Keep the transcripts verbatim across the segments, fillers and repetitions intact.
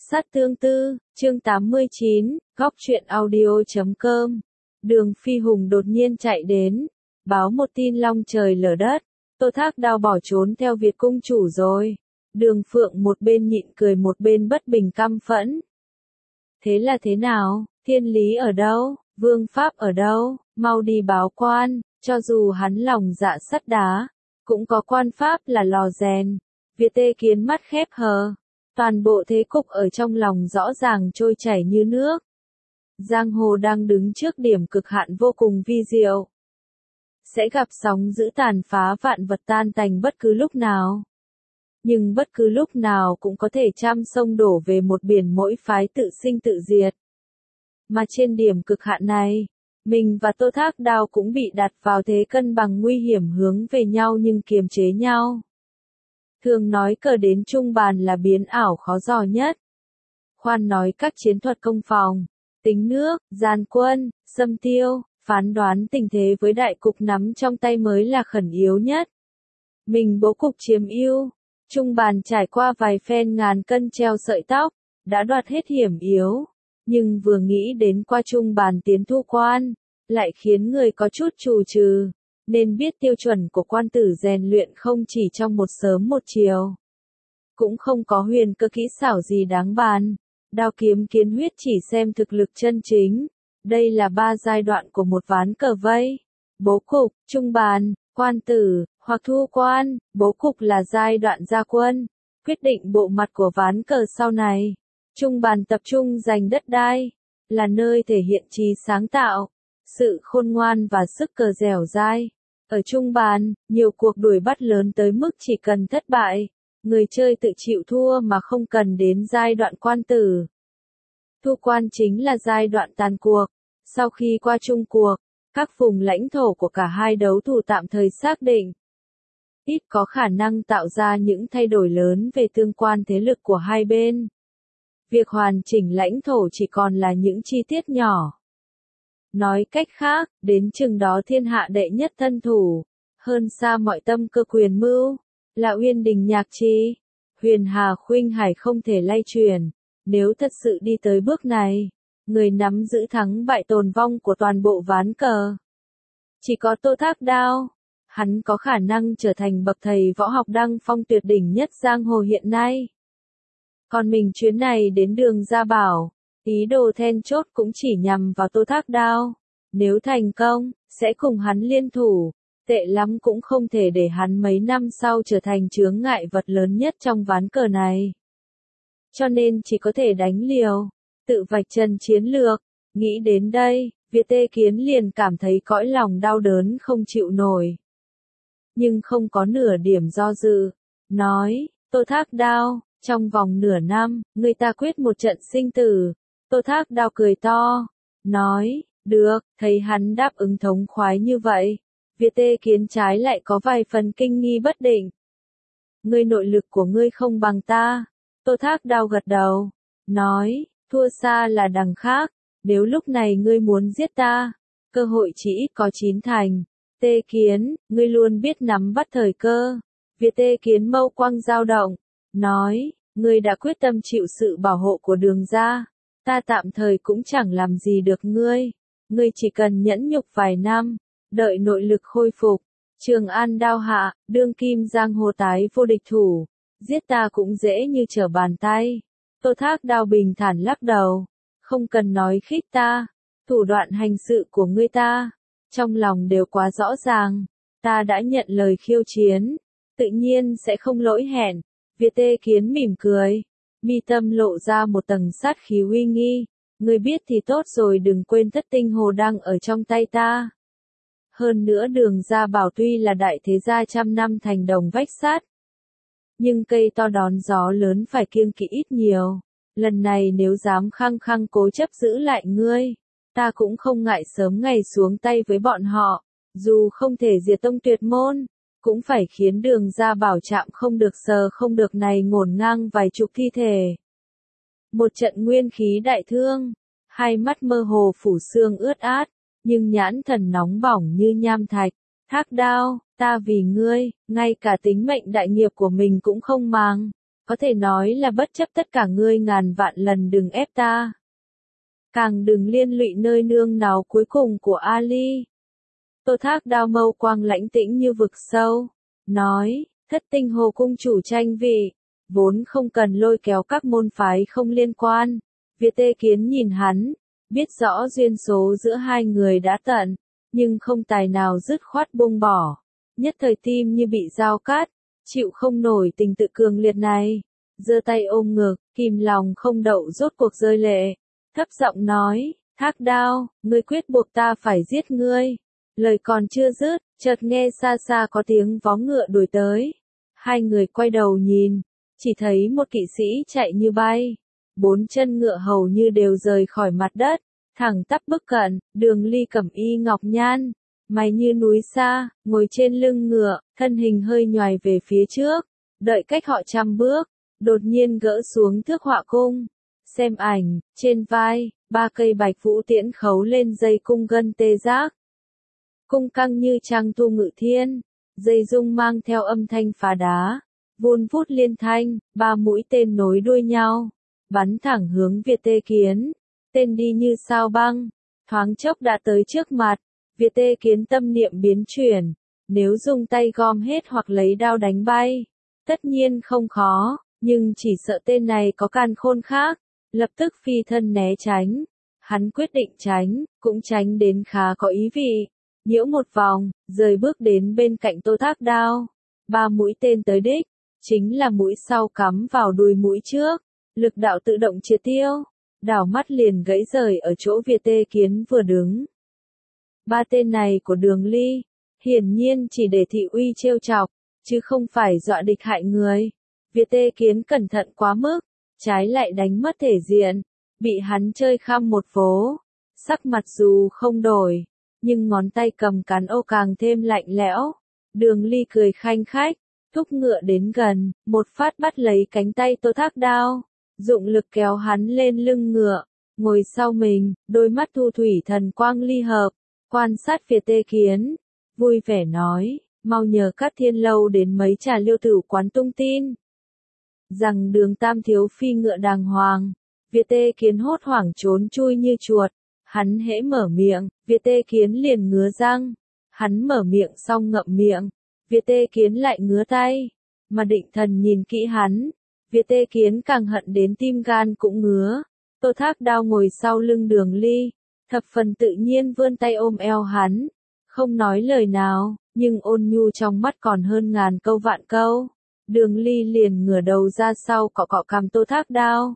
Sát tương tư, chương tám mươi chín, góc truyện audio chấm com. Đường Phi Hùng đột nhiên chạy đến, báo một tin long trời lở đất, Tô Thác Đao bỏ trốn theo Việt cung chủ rồi. Đường Phượng một bên nhịn cười một bên bất bình căm phẫn. Thế là thế nào, thiên lý ở đâu, vương pháp ở đâu, mau đi báo quan, cho dù hắn lòng dạ sắt đá, cũng có quan pháp là lò rèn. Việt Tê Kiến mắt khép hờ. Toàn bộ thế cục ở trong lòng rõ ràng trôi chảy như nước. Giang hồ đang đứng trước điểm cực hạn vô cùng vi diệu. Sẽ gặp sóng dữ tàn phá vạn vật tan tành bất cứ lúc nào. Nhưng bất cứ lúc nào cũng có thể trăm sông đổ về một biển mỗi phái tự sinh tự diệt. Mà trên điểm cực hạn này, mình và Tô Thác Đao cũng bị đặt vào thế cân bằng nguy hiểm hướng về nhau nhưng kiềm chế nhau. Thường nói cờ đến trung bàn là biến ảo khó dò nhất. Khoan nói các chiến thuật công phòng, tính nước, gian quân, xâm tiêu, phán đoán tình thế với đại cục nắm trong tay mới là khẩn yếu nhất. Mình bố cục chiếm ưu, trung bàn trải qua vài phen ngàn cân treo sợi tóc, đã đoạt hết hiểm yếu. Nhưng vừa nghĩ đến qua trung bàn tiến thu quan, lại khiến người có chút trù trừ. Nên biết tiêu chuẩn của quan tử rèn luyện không chỉ trong một sớm một chiều. Cũng không có huyền cơ kỹ xảo gì đáng bàn. Đao kiếm kiến huyết chỉ xem thực lực chân chính. Đây là ba giai đoạn của một ván cờ vây. Bố cục, trung bàn, quan tử, hoặc thu quan. Bố cục là giai đoạn ra quân. Quyết định bộ mặt của ván cờ sau này. Trung bàn tập trung giành đất đai. Là nơi thể hiện trí sáng tạo, sự khôn ngoan và sức cờ dẻo dai. Ở trung bàn, nhiều cuộc đuổi bắt lớn tới mức chỉ cần thất bại, người chơi tự chịu thua mà không cần đến giai đoạn quan tử. Thu quan chính là giai đoạn tàn cuộc. Sau khi qua trung cuộc, các vùng lãnh thổ của cả hai đấu thủ tạm thời xác định. Ít có khả năng tạo ra những thay đổi lớn về tương quan thế lực của hai bên. Việc hoàn chỉnh lãnh thổ chỉ còn là những chi tiết nhỏ. Nói cách khác, đến chừng đó thiên hạ đệ nhất thân thủ, hơn xa mọi tâm cơ quyền mưu, là Uyên Đình Nhạc Chi. Huyền Hà Khuynh Hải không thể lay chuyển, nếu thật sự đi tới bước này, người nắm giữ thắng bại tồn vong của toàn bộ ván cờ. Chỉ có Tô Thác Đao, hắn có khả năng trở thành bậc thầy võ học đăng phong tuyệt đỉnh nhất giang hồ hiện nay. Còn mình chuyến này đến Đường Gia Bảo, ý đồ then chốt cũng chỉ nhằm vào Tô Thác Đao. Nếu thành công, sẽ cùng hắn liên thủ. Tệ lắm cũng không thể để hắn mấy năm sau trở thành chướng ngại vật lớn nhất trong ván cờ này. Cho nên chỉ có thể đánh liều, tự vạch trần chiến lược. Nghĩ đến đây, Việt Tê Kiến liền cảm thấy cõi lòng đau đớn không chịu nổi. Nhưng không có nửa điểm do dự. Nói, Tô Thác Đao, trong vòng nửa năm, người ta quyết một trận sinh tử. Tô Thác Đao cười to, nói, được, thấy hắn đáp ứng thống khoái như vậy. Việt Tê Kiến trái lại có vài phần kinh nghi bất định. Ngươi nội lực của ngươi không bằng ta. Tô Thác Đao gật đầu, nói, thua xa là đằng khác. Nếu lúc này ngươi muốn giết ta, cơ hội chỉ ít có chín thành. Tê Kiến, ngươi luôn biết nắm bắt thời cơ. Việt Tê Kiến mâu quang dao động, nói, ngươi đã quyết tâm chịu sự bảo hộ của Đường gia. Ta tạm thời cũng chẳng làm gì được ngươi. Ngươi chỉ cần nhẫn nhục vài năm, đợi nội lực khôi phục. Trường An đao hạ, đương kim giang hồ tái vô địch thủ. Giết ta cũng dễ như trở bàn tay. Tô Thác Đao bình thản lắc đầu. Không cần nói khích ta. Thủ đoạn hành sự của ngươi ta, trong lòng đều quá rõ ràng. Ta đã nhận lời khiêu chiến, tự nhiên sẽ không lỗi hẹn. Việt Tê Kiến mỉm cười. Mi tâm lộ ra một tầng sát khí uy nghi. Ngươi biết thì tốt rồi, đừng quên thất tinh hồ đang ở trong tay ta. Hơn nữa Đường Gia Bảo tuy là đại thế gia trăm năm thành đồng vách sắt, nhưng cây to đón gió lớn phải kiêng kỵ ít nhiều. Lần này nếu dám khăng khăng cố chấp giữ lại ngươi, ta cũng không ngại sớm ngày xuống tay với bọn họ. Dù không thể diệt tông tuyệt môn, cũng phải khiến Đường Gia Bảo chạm không được sờ không được này ngổn ngang vài chục thi thể. Một trận nguyên khí đại thương, hai mắt mơ hồ phủ xương ướt át, nhưng nhãn thần nóng bỏng như nham thạch. Thác Đao, ta vì ngươi, ngay cả tính mệnh đại nghiệp của mình cũng không màng. có thể nói là bất chấp tất cả ngươi ngàn vạn lần đừng ép ta. Càng đừng liên lụy nơi nương náu cuối cùng của Ali. Tô Thác Đao mâu quang lãnh tĩnh như vực sâu, nói, thất tinh hồ cung chủ tranh vị, vốn không cần lôi kéo các môn phái không liên quan. Việt Tê Kiến nhìn hắn, biết rõ duyên số giữa hai người đã tận, nhưng không tài nào dứt khoát buông bỏ. Nhất thời tim như bị dao cắt, chịu không nổi tình tự cường liệt này. Giơ tay ôm ngực, kìm lòng không đậu rốt cuộc rơi lệ. Thấp giọng nói, Thác Đao, ngươi quyết buộc ta phải giết ngươi. Lời còn chưa dứt, chợt nghe xa xa có tiếng vó ngựa đuổi tới. Hai người quay đầu nhìn, chỉ thấy một kỵ sĩ chạy như bay. Bốn chân ngựa hầu như đều rời khỏi mặt đất, thẳng tắp bước cận. Đường Ly cẩm y ngọc nhan, mày như núi xa, ngồi trên lưng ngựa, thân hình hơi nhoài về phía trước. Đợi cách họ trăm bước, đột nhiên gỡ xuống thước họa cung. Xem ảnh, trên vai, ba cây bạch vũ tiễn khấu lên dây cung gân tê giác. Cung căng như trăng thu ngự thiên, dây rung mang theo âm thanh phá đá, vun vút liên thanh, ba mũi tên nối đuôi nhau, bắn thẳng hướng Việt Tê Kiến. Tên đi như sao băng, thoáng chốc đã tới trước mặt. Việt Tê Kiến tâm niệm biến chuyển, nếu dùng tay gom hết hoặc lấy đao đánh bay, tất nhiên không khó, nhưng chỉ sợ tên này có càn khôn khác, lập tức phi thân né tránh. Hắn quyết định tránh, cũng tránh đến khá có ý vị. Nhiễu một vòng, rời bước đến bên cạnh Tô Thác Đao. Ba mũi tên tới đích, chính là mũi sau cắm vào đuôi mũi trước, lực đạo tự động triệt tiêu, đảo mắt liền gãy rời ở chỗ Việt Tê Kiến vừa đứng. Ba tên này của Đường Ly, hiển nhiên chỉ để thị uy trêu chọc, chứ không phải dọa địch hại người. Việt Tê Kiến cẩn thận quá mức, trái lại đánh mất thể diện, bị hắn chơi khăm một vố. Sắc mặt dù không đổi, nhưng ngón tay cầm cán ô càng thêm lạnh lẽo. Đường Ly cười khanh khách, thúc ngựa đến gần, một phát bắt lấy cánh tay Tô Thác Đao, dụng lực kéo hắn lên lưng ngựa, ngồi sau mình, đôi mắt thu thủy thần quang ly hợp, quan sát Việt Tê Kiến, vui vẻ nói, mau nhờ Cát Thiên Lâu đến mấy trà liêu tử quán tung tin rằng Đường Tam thiếu phi ngựa đàng hoàng. Việt Tê Kiến hốt hoảng trốn chui như chuột. Hắn hễ mở miệng, Việt Tê Kiến liền ngứa răng. Hắn mở miệng xong ngậm miệng, Việt Tê Kiến lại ngứa tay. Mà Định Thần nhìn kỹ hắn, Việt Tê Kiến càng hận đến tim gan cũng ngứa. Tô Thác Đao ngồi sau lưng Đường Ly, thập phần tự nhiên vươn tay ôm eo hắn, không nói lời nào, nhưng ôn nhu trong mắt còn hơn ngàn câu vạn câu. Đường Ly liền ngửa đầu ra sau cọ cọ cằm Tô Thác Đao,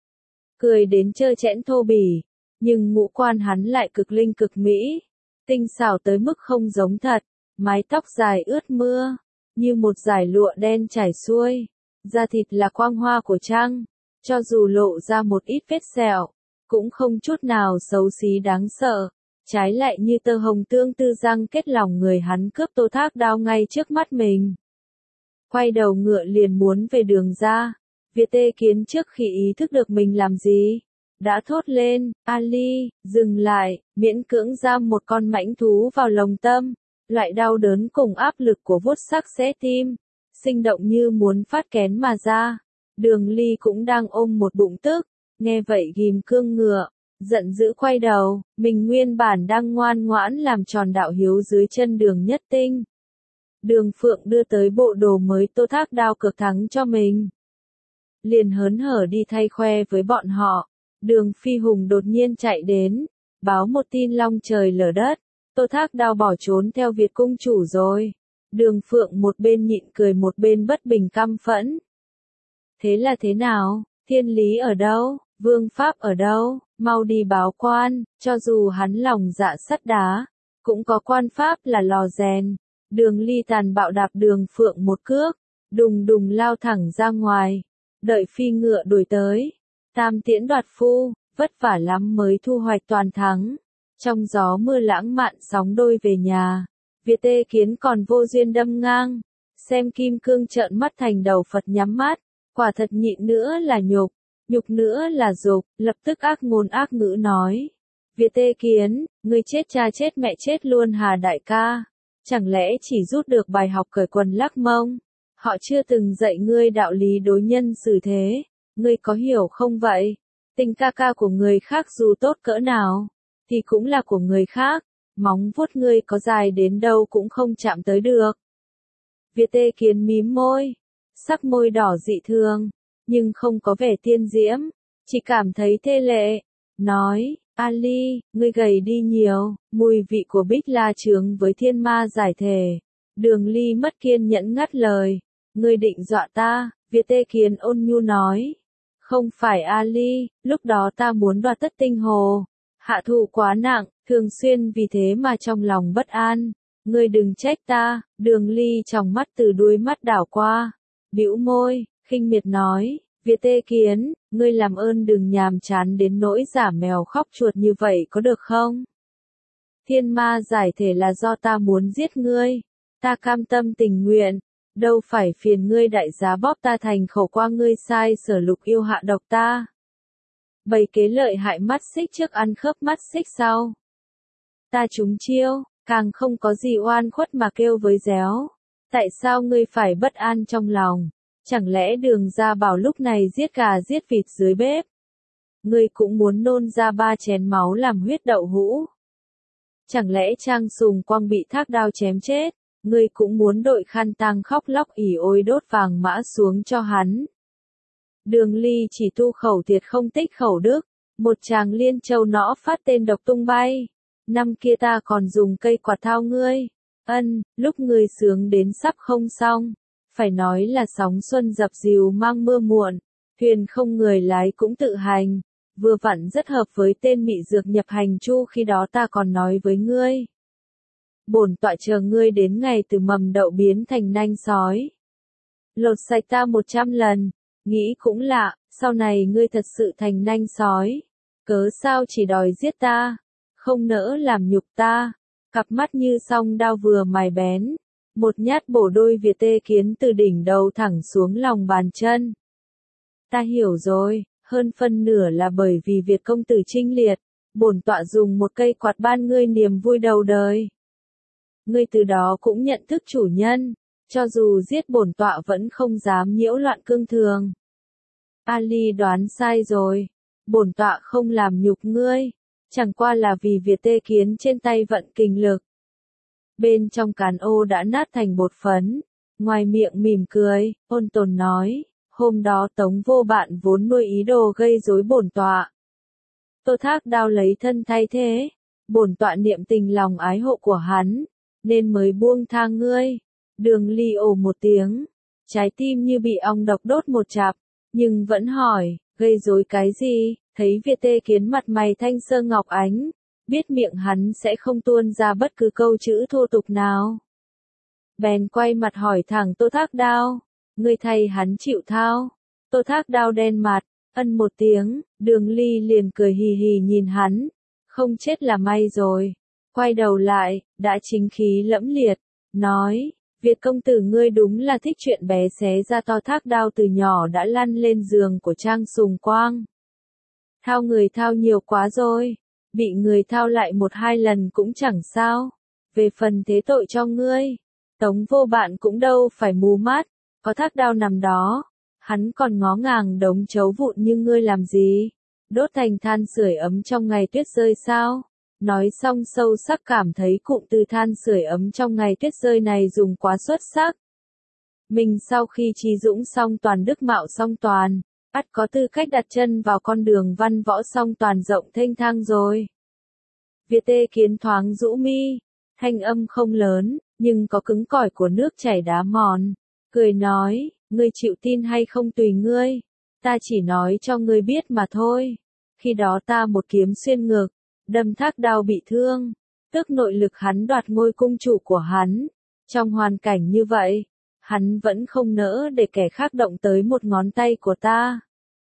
cười đến trơ trẽn thô bỉ, nhưng ngũ quan hắn lại cực linh cực mỹ, tinh xảo tới mức không giống thật, mái tóc dài ướt mưa, như một dải lụa đen trải xuôi, da thịt là quang hoa của trăng, cho dù lộ ra một ít vết sẹo, cũng không chút nào xấu xí đáng sợ, trái lại như tơ hồng tương tư răng kết lòng người. Hắn cướp Tô Thác Đao ngay trước mắt mình, quay đầu ngựa liền muốn về đường ra. Việt Tê Kiến trước khi ý thức được mình làm gì, đã thốt lên, Ali, dừng lại, miễn cưỡng giam một con mãnh thú vào lồng tâm, loại đau đớn cùng áp lực của vuốt sắc xé tim, sinh động như muốn phát kén mà ra. Đường Ly cũng đang ôm một bụng tức, nghe vậy ghim cương ngựa, giận dữ quay đầu, mình nguyên bản đang ngoan ngoãn làm tròn đạo hiếu dưới chân Đường Nhất Tinh. Đường Phượng đưa tới bộ đồ mới Tô Thác Đao cực thắng cho mình, liền hớn hở đi thay khoe với bọn họ. Đường Phi Hùng đột nhiên chạy đến, báo một tin long trời lở đất, Tô Thác Đao bỏ trốn theo Việt cung chủ rồi. Đường Phượng một bên nhịn cười một bên bất bình căm phẫn. Thế là thế nào, thiên lý ở đâu, vương pháp ở đâu, mau đi báo quan, cho dù hắn lòng dạ sắt đá, cũng có quan pháp là lò rèn. Đường Ly tàn bạo đạp Đường Phượng một cước, đùng đùng lao thẳng ra ngoài, đợi phi ngựa đuổi tới. Tam tiễn đoạt phu, vất vả lắm mới thu hoạch toàn thắng. Trong gió mưa lãng mạn sóng đôi về nhà, Việt Tê Kiến còn vô duyên đâm ngang, xem kim cương trợn mắt thành đầu Phật nhắm mắt, quả thật nhịn nữa là nhục, nhục nữa là dục, lập tức ác ngôn ác ngữ nói. Việt Tê Kiến, ngươi chết cha chết mẹ chết luôn hà đại ca, chẳng lẽ chỉ rút được bài học cởi quần lắc mông, Họ chưa từng dạy ngươi đạo lý đối nhân xử thế, ngươi có hiểu không vậy? Tình ca ca của người khác dù tốt cỡ nào, thì cũng là của người khác, móng vuốt ngươi có dài đến đâu cũng không chạm tới được. Việt Tê Kiến mím môi, sắc môi đỏ dị thường, nhưng không có vẻ tiên diễm, chỉ cảm thấy thê lệ, nói, Ali, ngươi gầy đi nhiều, mùi vị của Bích La chướng với thiên ma giải thể. Đường Ly mất kiên nhẫn ngắt lời, ngươi định dọa ta, Việt Tê Kiến ôn nhu nói. Không phải Ali, lúc đó ta muốn đoạt tất tinh hồ. Hạ thụ quá nặng, thường xuyên vì thế mà trong lòng bất an. Ngươi đừng trách ta, Đường Ly trong mắt từ đuôi mắt đảo qua. Bĩu môi, khinh miệt nói, Việt Tê Kiến, ngươi làm ơn đừng nhàm chán đến nỗi giả mèo khóc chuột như vậy có được không? Thiên ma giải thể là do ta muốn giết ngươi. Ta cam tâm tình nguyện, đâu phải phiền ngươi đại giá bóp ta thành khẩu qua ngươi sai sở lục yêu hạ độc ta. Bày kế lợi hại mắt xích trước ăn khớp mắt xích sau. Ta trúng chiêu, càng không có gì oan khuất mà kêu với réo. Tại sao ngươi phải bất an trong lòng? Chẳng lẽ Đường Gia Bảo lúc này giết gà giết vịt dưới bếp? Ngươi cũng muốn nôn ra ba chén máu làm huyết đậu hũ? Chẳng lẽ Trang Sùng Quang bị thác đao chém chết? Ngươi cũng muốn đội khăn tang khóc lóc ỉ ôi đốt vàng mã xuống cho hắn? Đường Ly chỉ tu khẩu thiệt không tích khẩu đức, một chàng liên châu nõ phát tên độc tung bay. Năm kia ta còn dùng cây quạt thao ngươi. Ân, lúc ngươi sướng đến sắp không xong. Phải nói là sóng xuân dập dìu mang mưa muộn, thuyền không người lái cũng tự hành, vừa vặn rất hợp với tên mị dược nhập hành chu khi đó ta còn nói với ngươi. Bổn tọa chờ ngươi đến ngày từ mầm đậu biến thành nanh sói. Lột sạch ta một trăm lần, nghĩ cũng lạ, sau này ngươi thật sự thành nanh sói. Cớ sao chỉ đòi giết ta, không nỡ làm nhục ta, cặp mắt như song đao vừa mài bén. Một nhát bổ đôi Việt Tê Kiến từ đỉnh đầu thẳng xuống lòng bàn chân. Ta hiểu rồi, hơn phân nửa là bởi vì Việt công tử trinh liệt, bổn tọa dùng một cây quạt ban ngươi niềm vui đầu đời. Ngươi từ đó cũng nhận thức chủ nhân, cho dù giết bổn tọa vẫn không dám nhiễu loạn cương thường. Ali đoán sai rồi, bổn tọa không làm nhục ngươi, chẳng qua là vì Việt Tê Kiến trên tay vận kình lực. Bên trong cán ô đã nát thành bột phấn, ngoài miệng mỉm cười, ôn tồn nói, hôm đó Tống Vô Bạn vốn nuôi ý đồ gây rối bổn tọa. Tô Thác Đao lấy thân thay thế, bổn tọa niệm tình lòng ái hộ của hắn, nên mới buông tha ngươi. Đường Ly ồ một tiếng, trái tim như bị ong độc đốt một chặp, nhưng vẫn hỏi, gây rối cái gì? Thấy Việt Tê Kiến mặt mày thanh sơ ngọc ánh, biết miệng hắn sẽ không tuôn ra bất cứ câu chữ thô tục nào. Bèn quay mặt hỏi thẳng Tô Thác Đao, ngươi thay hắn chịu thao. Tô Thác Đao đen mặt, ân một tiếng, Đường Ly liền cười hì hì nhìn hắn, không chết là may rồi. Quay đầu lại, đã chính khí lẫm liệt, nói, Việt công tử ngươi đúng là thích chuyện bé xé ra to. Thác Đao từ nhỏ đã lăn lên giường của Trang Sùng Quang. Thao người thao nhiều quá rồi, bị người thao lại một hai lần cũng chẳng sao. Về phần thế tội cho ngươi, Tống Vô Bạn cũng đâu phải mù mắt, có Thác Đao nằm đó, hắn còn ngó ngàng đống chấu vụn như ngươi làm gì? Đốt thành than sưởi ấm trong ngày tuyết rơi sao? Nói xong sâu sắc cảm thấy cụm từ than sưởi ấm trong ngày tuyết rơi này dùng quá xuất sắc. Mình sau khi trí dũng song toàn đức mạo song toàn, ắt có tư cách đặt chân vào con đường văn võ song toàn rộng thênh thang rồi. Việt Tê Kiến thoáng rũ mi, thanh âm không lớn, nhưng có cứng cỏi của nước chảy đá mòn, cười nói, ngươi chịu tin hay không tùy ngươi, ta chỉ nói cho ngươi biết mà thôi. Khi đó ta một kiếm xuyên ngực, đâm Thác Đao bị thương, tức nội lực hắn đoạt ngôi cung chủ của hắn. Trong hoàn cảnh như vậy, hắn vẫn không nỡ để kẻ khác động tới một ngón tay của ta.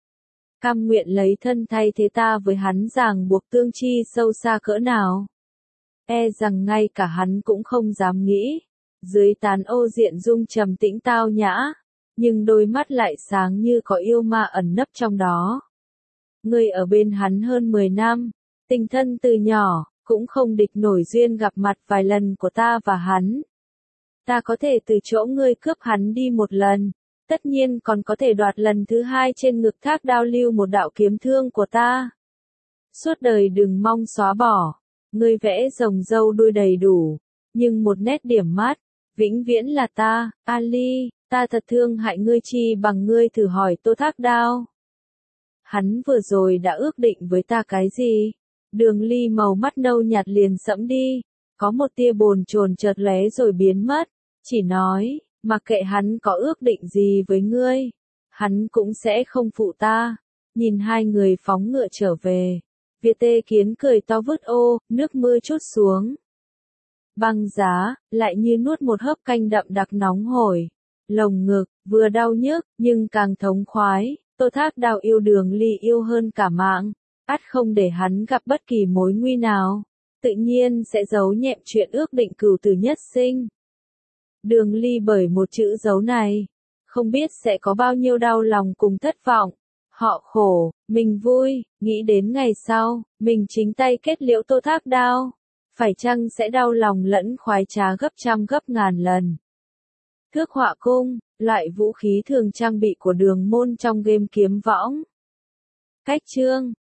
Cam nguyện lấy thân thay thế ta với hắn ràng buộc tương chi sâu xa cỡ nào. E rằng ngay cả hắn cũng không dám nghĩ. Dưới tán ô diện dung trầm tĩnh tao nhã, nhưng đôi mắt lại sáng như có yêu ma ẩn nấp trong đó. Ngươi ở bên hắn hơn mười năm, tình thân từ nhỏ, cũng không địch nổi duyên gặp mặt vài lần của ta và hắn. ta có thể từ chỗ ngươi cướp hắn đi một lần, tất nhiên còn có thể đoạt lần thứ hai trên ngực Thác Đao lưu một đạo kiếm thương của ta. Suốt đời đừng mong xóa bỏ, ngươi vẽ rồng râu đuôi đầy đủ, nhưng một nét điểm mắt, vĩnh viễn là ta, Ali, ta thật thương hại ngươi chi bằng ngươi thử hỏi Tô Thác Đao. Hắn vừa rồi đã ước định với ta cái gì? Đường Ly màu mắt nâu nhạt liền sẫm đi, có một tia bồn chồn chợt lóe rồi biến mất, chỉ nói, mặc kệ hắn có ước định gì với ngươi, hắn cũng sẽ không phụ ta. Nhìn hai người phóng ngựa trở về, Việt Tê Kiến cười to vứt ô, nước mưa trút xuống. Băng giá, lại như nuốt một hớp canh đậm đặc nóng hổi. Lồng ngực, vừa đau nhức, nhưng càng thống khoái. Tô Thác Đao yêu Đường Ly yêu hơn cả mạng, ắt không để hắn gặp bất kỳ mối nguy nào, tự nhiên sẽ giấu nhẹm chuyện ước định cửu tử nhất sinh. Đường Ly bởi một chữ giấu này, không biết sẽ có bao nhiêu đau lòng cùng thất vọng. Họ khổ, mình vui, nghĩ đến ngày sau, mình chính tay kết liễu Tô Thác Đao, phải chăng sẽ đau lòng lẫn khoái trá gấp trăm gấp ngàn lần. Thước họa cung, loại vũ khí thường trang bị của Đường môn trong game kiếm võng. Cách chương